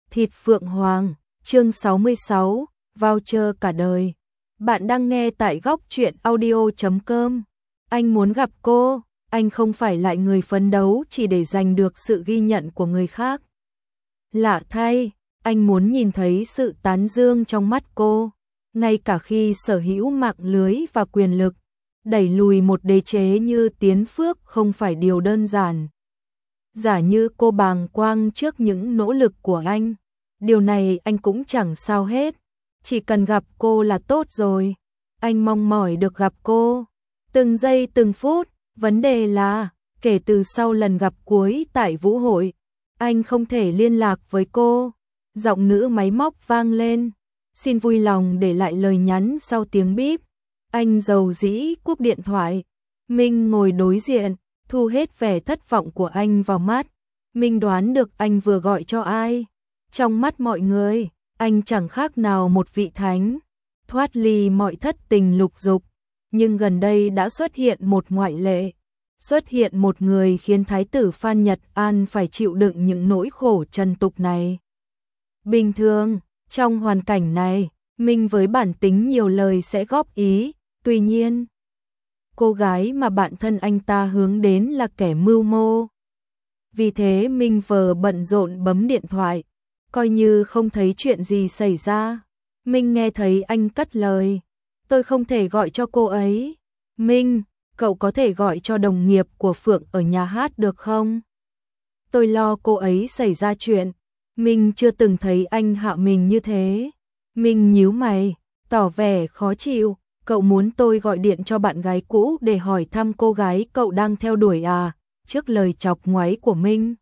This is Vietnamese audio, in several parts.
Thịt Phượng Hoàng, chương 66, voucher cả đời. Bạn đang nghe tại góc truyện audio.com. Anh muốn gặp cô, anh không phải lại người phấn đấu chỉ để giành được sự ghi nhận của người khác. Lạ thay, anh muốn nhìn thấy sự tán dương trong mắt cô, ngay cả khi sở hữu mạng lưới và quyền lực, đẩy lùi một đế chế như Tiến Phước không phải điều đơn giản. Giả như cô bàng quang trước những nỗ lực của anh, điều này anh cũng chẳng sao hết, chỉ cần gặp cô là tốt rồi. Anh mong mỏi được gặp cô, từng giây từng phút, vấn đề là, kể từ sau lần gặp cuối tại vũ hội, anh không thể liên lạc với cô. Giọng nữ máy móc vang lên, xin vui lòng để lại lời nhắn sau tiếng bíp. Anh dầu dĩ cúp điện thoại. Minh ngồi đối diện, thu hết vẻ thất vọng của anh vào mắt. Minh đoán được anh vừa gọi cho ai. Trong mắt mọi người, anh chẳng khác nào một vị thánh, thoát ly mọi thất tình lục dục. Nhưng gần đây đã xuất hiện một ngoại lệ. Xuất hiện một người khiến Thái tử Phan Nhật An phải chịu đựng những nỗi khổ trần tục này. Bình thường, trong hoàn cảnh này, Minh với bản tính nhiều lời sẽ góp ý, tuy nhiên, cô gái mà bản thân anh ta hướng đến là kẻ mưu mô. Vì thế Minh vờ bận rộn bấm điện thoại, coi như không thấy chuyện gì xảy ra. Minh nghe thấy anh cất lời, tôi không thể gọi cho cô ấy. Minh, cậu có thể gọi cho đồng nghiệp của Phượng ở nhà hát được không? Tôi lo cô ấy xảy ra chuyện. Minh chưa từng thấy anh hạ mình như thế. Minh nhíu mày, tỏ vẻ khó chịu. Cậu muốn tôi gọi điện cho bạn gái cũ để hỏi thăm cô gái cậu đang theo đuổi à? Trước lời chọc ngoáy của Minh,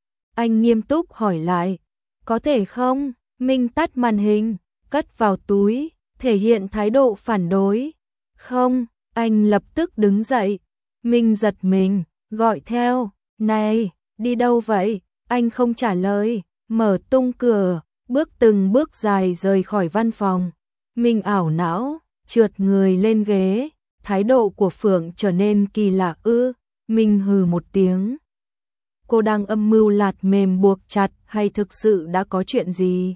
anh nghiêm túc hỏi lại, có thể không? Minh tắt màn hình, cất vào túi, thể hiện thái độ phản đối. Không, anh lập tức đứng dậy. Minh giật mình, gọi theo, này, đi đâu vậy? Anh không trả lời, mở tung cửa, bước từng bước dài rời khỏi văn phòng. Minh ảo não, trượt người lên ghế, thái độ của Phượng trở nên kỳ lạ ư. Minh hừ một tiếng. Cô đang âm mưu lạt mềm buộc chặt hay thực sự đã có chuyện gì?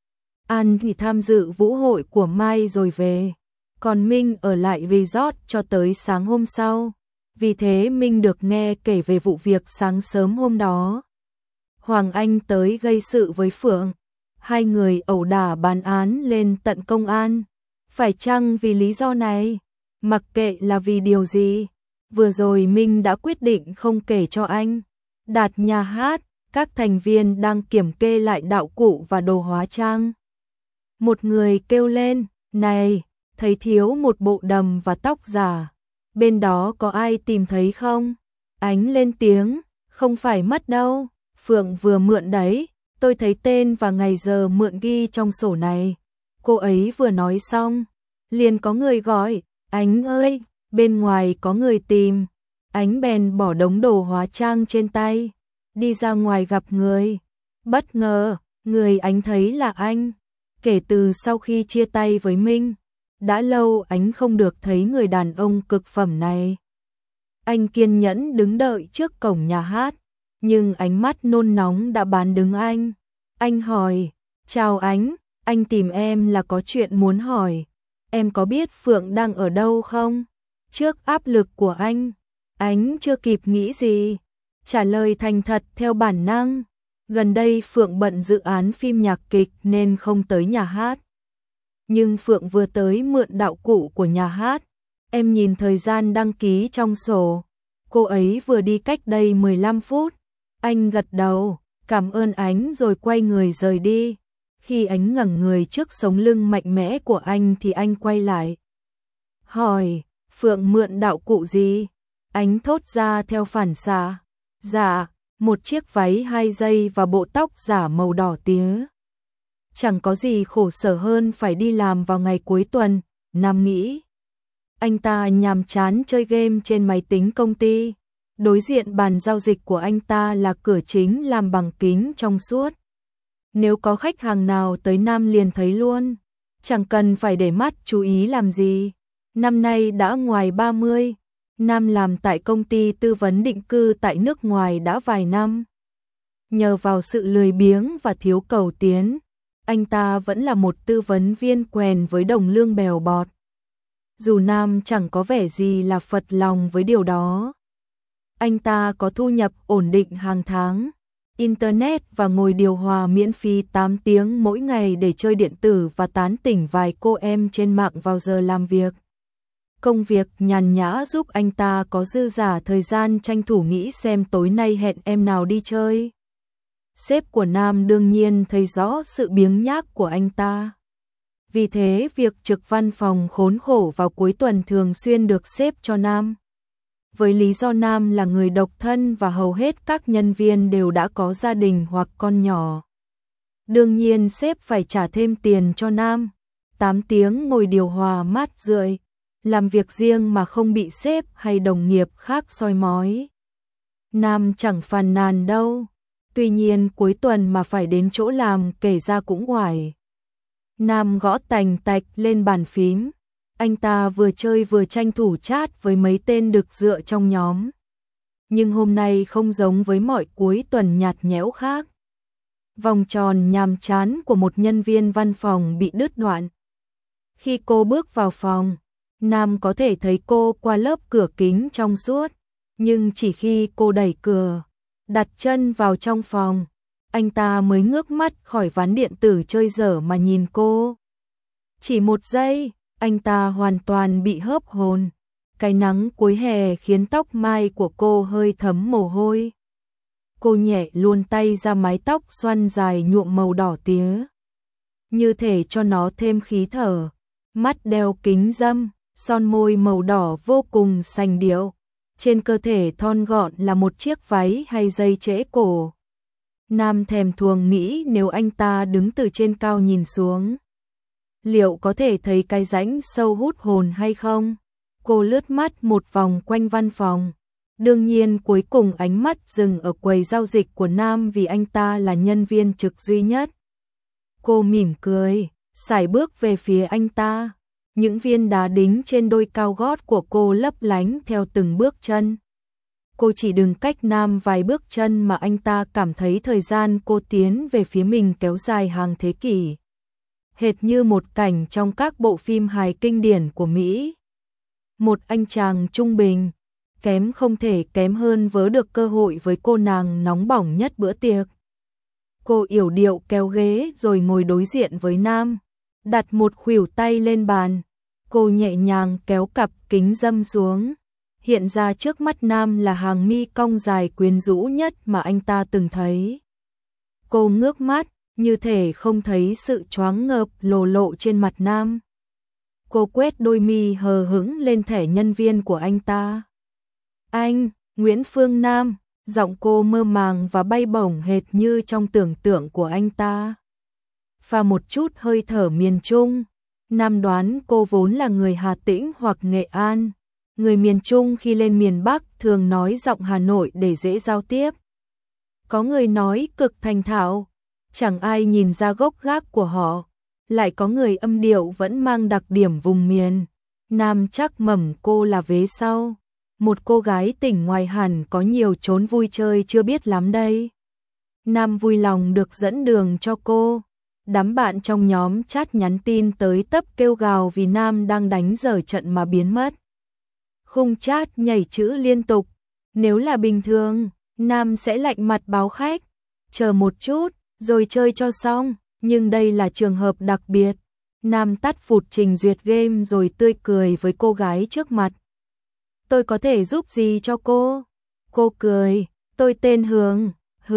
An thì tham dự vũ hội của Mai rồi về, còn Minh ở lại resort cho tới sáng hôm sau. Vì thế Minh được nghe kể về vụ việc sáng sớm hôm đó. Hoàng Anh tới gây sự với Phượng, hai người ẩu đả bàn án lên tận công an. Phải chăng vì lý do này? Mặc kệ là vì điều gì, vừa rồi Minh đã quyết định không kể cho anh. Đạt nhà hát, các thành viên đang kiểm kê lại đạo cụ và đồ hóa trang. Một người kêu lên, này, thấy thiếu một bộ đầm và tóc giả. Bên đó có ai tìm thấy không? Ánh lên tiếng, không phải mất đâu. Phượng vừa mượn đấy, tôi thấy tên và ngày giờ mượn ghi trong sổ này. Cô ấy vừa nói xong, liền có người gọi, Ánh ơi, bên ngoài có người tìm. Ánh bèn bỏ đống đồ hóa trang trên tay, đi ra ngoài gặp người. Bất ngờ, người Ánh thấy là anh. Kể từ sau khi chia tay với Minh, đã lâu Ánh không được thấy người đàn ông cực phẩm này. Anh kiên nhẫn đứng đợi trước cổng nhà hát, nhưng ánh mắt nôn nóng đã bán đứng anh. Anh hỏi, chào Ánh, anh tìm em là có chuyện muốn hỏi. Em có biết Phượng đang ở đâu không? Trước áp lực của anh, Ánh chưa kịp nghĩ gì, trả lời thành thật theo bản năng. Gần đây Phượng bận dự án phim nhạc kịch nên không tới nhà hát. Nhưng Phượng vừa tới mượn đạo cụ của nhà hát. Em nhìn thời gian đăng ký trong sổ. Cô ấy vừa đi cách đây 15 phút. Anh gật đầu, cảm ơn Ánh rồi quay người rời đi. Khi Ánh ngẩng người trước sống lưng mạnh mẽ của anh thì anh quay lại. Hỏi, Phượng mượn đạo cụ gì? Ánh thốt ra theo phản xạ. Dạ, một chiếc váy 2 dây và bộ tóc giả màu đỏ tía. Chẳng có gì khổ sở hơn phải đi làm vào ngày cuối tuần, Nam nghĩ. Anh ta nhàm chán chơi game trên máy tính công ty. Đối diện bàn giao dịch của anh ta là cửa chính làm bằng kính trong suốt. Nếu có khách hàng nào tới Nam liền thấy luôn, chẳng cần phải để mắt chú ý làm gì. Năm nay đã ngoài 30, Nam làm tại công ty tư vấn định cư tại nước ngoài đã vài năm. Nhờ vào sự lười biếng và thiếu cầu tiến, anh ta vẫn là một tư vấn viên quèn với đồng lương bèo bọt. Dù Nam chẳng có vẻ gì là phật lòng với điều đó. Anh ta có thu nhập ổn định hàng tháng, Internet và ngồi điều hòa miễn phí 8 tiếng mỗi ngày để chơi điện tử và tán tỉnh vài cô em trên mạng vào giờ làm việc. Công việc nhàn nhã giúp anh ta có dư dả thời gian tranh thủ nghĩ xem tối nay hẹn em nào đi chơi. Sếp của Nam đương nhiên thấy rõ sự biếng nhác của anh ta. Vì thế việc trực văn phòng khốn khổ vào cuối tuần thường xuyên được xếp cho Nam. Với lý do Nam là người độc thân và hầu hết các nhân viên đều đã có gia đình hoặc con nhỏ. Đương nhiên sếp phải trả thêm tiền cho Nam. 8 tiếng ngồi điều hòa mát rượi, làm việc riêng mà không bị sếp hay đồng nghiệp khác soi mói. Nam chẳng phàn nàn đâu. Tuy nhiên cuối tuần mà phải đến chỗ làm kể ra cũng oải. Nam gõ tành tạch lên bàn phím. Anh ta vừa chơi vừa tranh thủ chat với mấy tên đực dựa trong nhóm. Nhưng hôm nay không giống với mọi cuối tuần nhạt nhẽo khác. Vòng tròn nhàm chán của một nhân viên văn phòng bị đứt đoạn. Khi cô bước vào phòng, Nam có thể thấy cô qua lớp cửa kính trong suốt. Nhưng chỉ khi cô đẩy cửa, đặt chân vào trong phòng, anh ta mới ngước mắt khỏi ván điện tử chơi dở mà nhìn cô. Chỉ một giây, anh ta hoàn toàn bị hớp hồn. Cái nắng cuối hè khiến tóc mai của cô hơi thấm mồ hôi. Cô nhẹ luồn tay ra mái tóc xoăn dài nhuộm màu đỏ tía, như thể cho nó thêm khí thở. Mắt đeo kính râm, son môi màu đỏ vô cùng sành điệu. Trên cơ thể thon gọn là một chiếc váy hay dây trễ cổ. Nam thèm thuồng nghĩ nếu anh ta đứng từ trên cao nhìn xuống, liệu có thể thấy cái rãnh sâu hút hồn hay không? Cô lướt mắt một vòng quanh văn phòng. Đương nhiên cuối cùng ánh mắt dừng ở quầy giao dịch của Nam vì anh ta là nhân viên trực duy nhất. Cô mỉm cười, sải bước về phía anh ta. Những viên đá đính trên đôi cao gót của cô lấp lánh theo từng bước chân. Cô chỉ đứng cách Nam vài bước chân mà anh ta cảm thấy thời gian cô tiến về phía mình kéo dài hàng thế kỷ. Hệt như một cảnh trong các bộ phim hài kinh điển của Mỹ. Một anh chàng trung bình, kém không thể kém hơn vớ được cơ hội với cô nàng nóng bỏng nhất bữa tiệc. Cô yểu điệu kéo ghế rồi ngồi đối diện với Nam, đặt một khuỷu tay lên bàn. Cô nhẹ nhàng kéo cặp kính râm xuống. Hiện ra trước mắt Nam là hàng mi cong dài quyến rũ nhất mà anh ta từng thấy. Cô ngước mắt, như thể không thấy sự choáng ngợp lồ lộ trên mặt Nam. Cô quét đôi mi hờ hững lên thẻ nhân viên của anh ta. Anh, Nguyễn Phương Nam, giọng cô mơ màng và bay bổng hệt như trong tưởng tượng của anh ta. Và một chút hơi thở miền Trung. Nam đoán cô vốn là người Hà Tĩnh hoặc Nghệ An. Người miền Trung khi lên miền Bắc thường nói giọng Hà Nội để dễ giao tiếp. Có người nói cực thành thạo, chẳng ai nhìn ra gốc gác của họ. Lại có người âm điệu vẫn mang đặc điểm vùng miền. Nam chắc mẩm cô là vế sau. Một cô gái tỉnh ngoài hẳn có nhiều chốn vui chơi chưa biết lắm đây. Nam vui lòng được dẫn đường cho cô. Đám bạn trong nhóm chat nhắn tin tới tấp kêu gào vì Nam đang đánh dở trận mà biến mất. Khung chat nhảy chữ liên tục. Nếu là bình thường, Nam sẽ lạnh mặt báo khách, chờ một chút, rồi chơi cho xong. Nhưng đây là trường hợp đặc biệt. Nam tắt phụt trình duyệt game rồi tươi cười với cô gái trước mặt. Tôi có thể giúp gì cho cô? Cô cười, tôi tên Hường,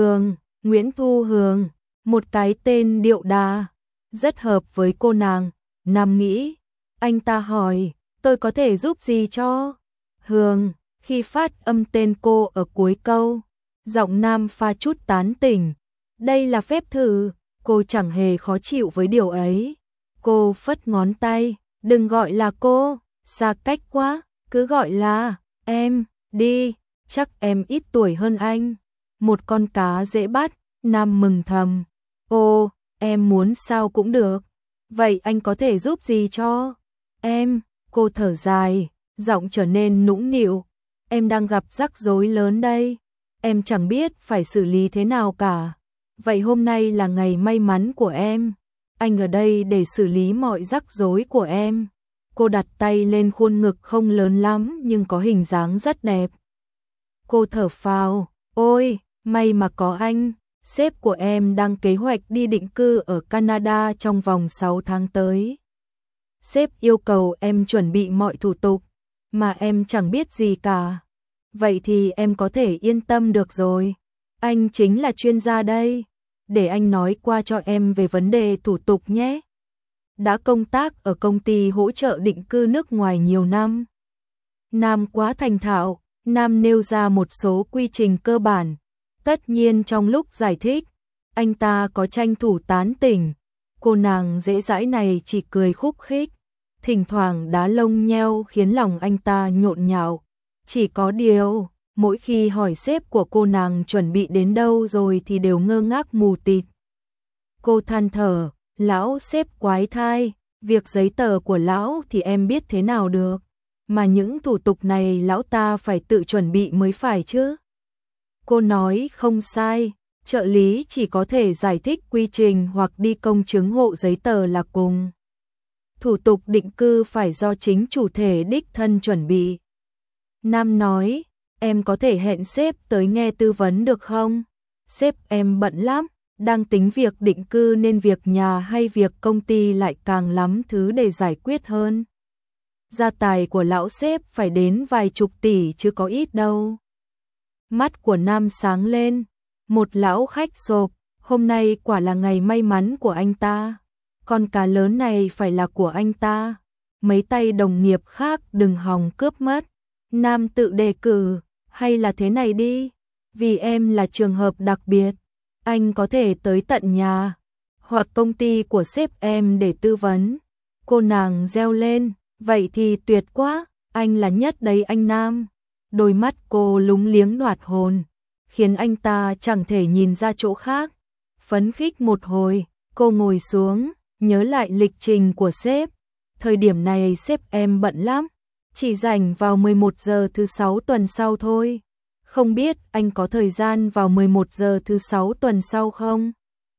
Nguyễn Thu Hường. Một cái tên điệu đà, rất hợp với cô nàng. Nam nghĩ, anh ta hỏi, tôi có thể giúp gì cho? Hường, khi phát âm tên cô ở cuối câu, giọng Nam pha chút tán tỉnh. Đây là phép thử, cô chẳng hề khó chịu với điều ấy. Cô phất ngón tay, đừng gọi là cô, xa cách quá, cứ gọi là em, đi, chắc em ít tuổi hơn anh. Một con cá dễ bắt, Nam mừng thầm. Ồ, em muốn sao cũng được. Vậy anh có thể giúp gì cho em? Cô thở dài, giọng trở nên nũng nịu. Em đang gặp rắc rối lớn đây. em chẳng biết phải xử lý thế nào cả. Vậy hôm nay là ngày may mắn của em. Anh ở đây để xử lý mọi rắc rối của em. Cô đặt tay lên khuôn ngực không lớn lắm nhưng có hình dáng rất đẹp. Cô thở phào, ôi, may mà có anh. Sếp của em đang kế hoạch đi định cư ở Canada trong vòng 6 tháng tới. Sếp yêu cầu em chuẩn bị mọi thủ tục, mà em chẳng biết gì cả. Vậy thì em có thể yên tâm được rồi. Anh chính là chuyên gia đây. Để anh nói qua cho em về vấn đề thủ tục nhé. Đã công tác ở công ty hỗ trợ định cư nước ngoài nhiều năm. Nam quá thành thạo, Nam nêu ra một số quy trình cơ bản. Tất nhiên trong lúc giải thích, anh ta có tranh thủ tán tỉnh. Cô nàng dễ dãi này chỉ cười khúc khích, thỉnh thoảng đá lông nheo khiến lòng anh ta nhộn nhạo. Chỉ có điều, mỗi khi hỏi sếp của cô nàng chuẩn bị đến đâu rồi thì đều ngơ ngác mù tịt. Cô than thở, lão sếp quái thai, việc giấy tờ của lão thì em biết thế nào được, mà những thủ tục này lão ta phải tự chuẩn bị mới phải chứ. Cô nói không sai, trợ lý chỉ có thể giải thích quy trình hoặc đi công chứng hộ giấy tờ là cùng. Thủ tục định cư phải do chính chủ thể đích thân chuẩn bị. Nam nói, em có thể hẹn sếp tới nghe tư vấn được không? Sếp em bận lắm, đang tính việc định cư nên việc nhà hay việc công ty lại càng lắm thứ để giải quyết hơn. Gia tài của lão sếp phải đến vài chục tỷ chứ có ít đâu. Mắt của Nam sáng lên, một lão khách sộp, hôm nay quả là ngày may mắn của anh ta. Con cá lớn này phải là của anh ta. Mấy tay đồng nghiệp khác đừng hòng cướp mất. Nam tự đề cử, hay là thế này đi, vì em là trường hợp đặc biệt, anh có thể tới tận nhà hoặc công ty của sếp em để tư vấn. Cô nàng reo lên, vậy thì tuyệt quá, anh là nhất đấy anh Nam. Đôi mắt cô lúng liếng đoạt hồn, khiến anh ta chẳng thể nhìn ra chỗ khác. Phấn khích một hồi, cô ngồi xuống, nhớ lại lịch trình của sếp. Thời điểm này sếp em bận lắm, chỉ rảnh vào 11 giờ thứ 6 tuần sau thôi. Không biết anh có thời gian vào 11 giờ thứ 6 tuần sau không?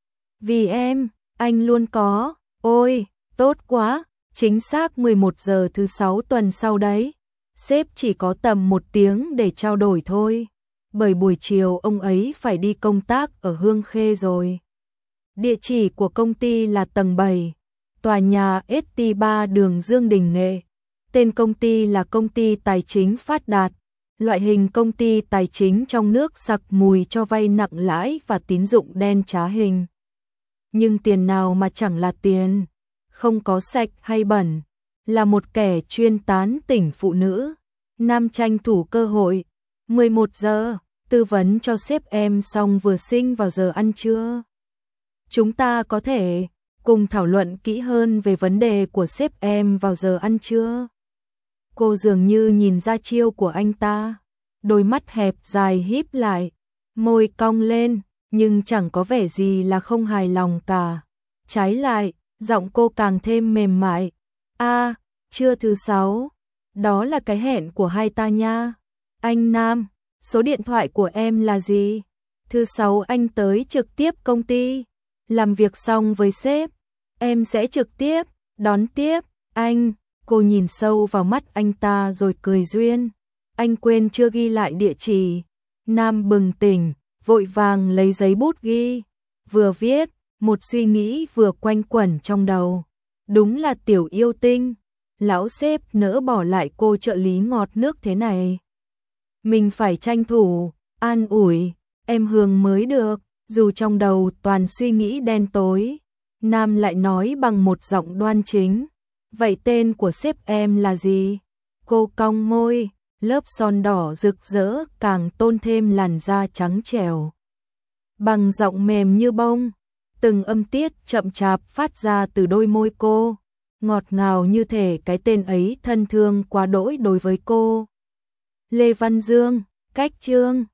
Vì em, anh luôn có. Ôi, tốt quá, chính xác 11 giờ thứ 6 tuần sau đấy. Sếp chỉ có tầm 1 tiếng để trao đổi thôi, bởi buổi chiều ông ấy phải đi công tác ở Hương Khê rồi. Địa chỉ của công ty là tầng 7, tòa nhà ST3 đường Dương Đình Nghệ. Tên công ty là Công ty Tài chính Phát Đạt, loại hình công ty tài chính trong nước sặc mùi cho vay nặng lãi và tín dụng đen trá hình. Nhưng tiền nào mà chẳng là tiền, không có sạch hay bẩn, là một kẻ chuyên tán tỉnh phụ nữ. Nam tranh thủ cơ hội, 11 giờ, tư vấn cho sếp em xong vừa sinh vào giờ ăn trưa. Chúng ta có thể cùng thảo luận kỹ hơn về vấn đề của sếp em vào giờ ăn trưa. Cô dường như nhìn ra chiêu của anh ta, đôi mắt hẹp dài híp lại, môi cong lên, nhưng chẳng có vẻ gì là không hài lòng cả. Trái lại, giọng cô càng thêm mềm mại. À, trưa thứ 6, đó là cái hẹn của hai ta nha. Anh Nam, số điện thoại của em là gì? Thứ 6 anh tới trực tiếp công ty, làm việc xong với sếp, em sẽ trực tiếp đón tiếp anh. Cô nhìn sâu vào mắt anh ta rồi cười duyên. Anh quên chưa ghi lại địa chỉ. Nam bừng tỉnh, vội vàng lấy giấy bút ghi. Vừa viết, một suy nghĩ vừa quanh quẩn trong đầu. Đúng là tiểu yêu tinh. Lão sếp nỡ bỏ lại cô trợ lý ngọt nước thế này. Mình phải tranh thủ, an ủi, em Hương mới được. Dù trong đầu toàn suy nghĩ đen tối, Nam lại nói bằng một giọng đoan chính. Vậy tên của sếp em là gì? Cô cong môi, lớp son đỏ rực rỡ càng tôn thêm làn da trắng trẻo. Bằng giọng mềm như bông, từng âm tiết chậm chạp phát ra từ đôi môi cô, ngọt ngào như thể cái tên ấy thân thương quá đỗi đối với cô. Lê Văn Dương, cách chương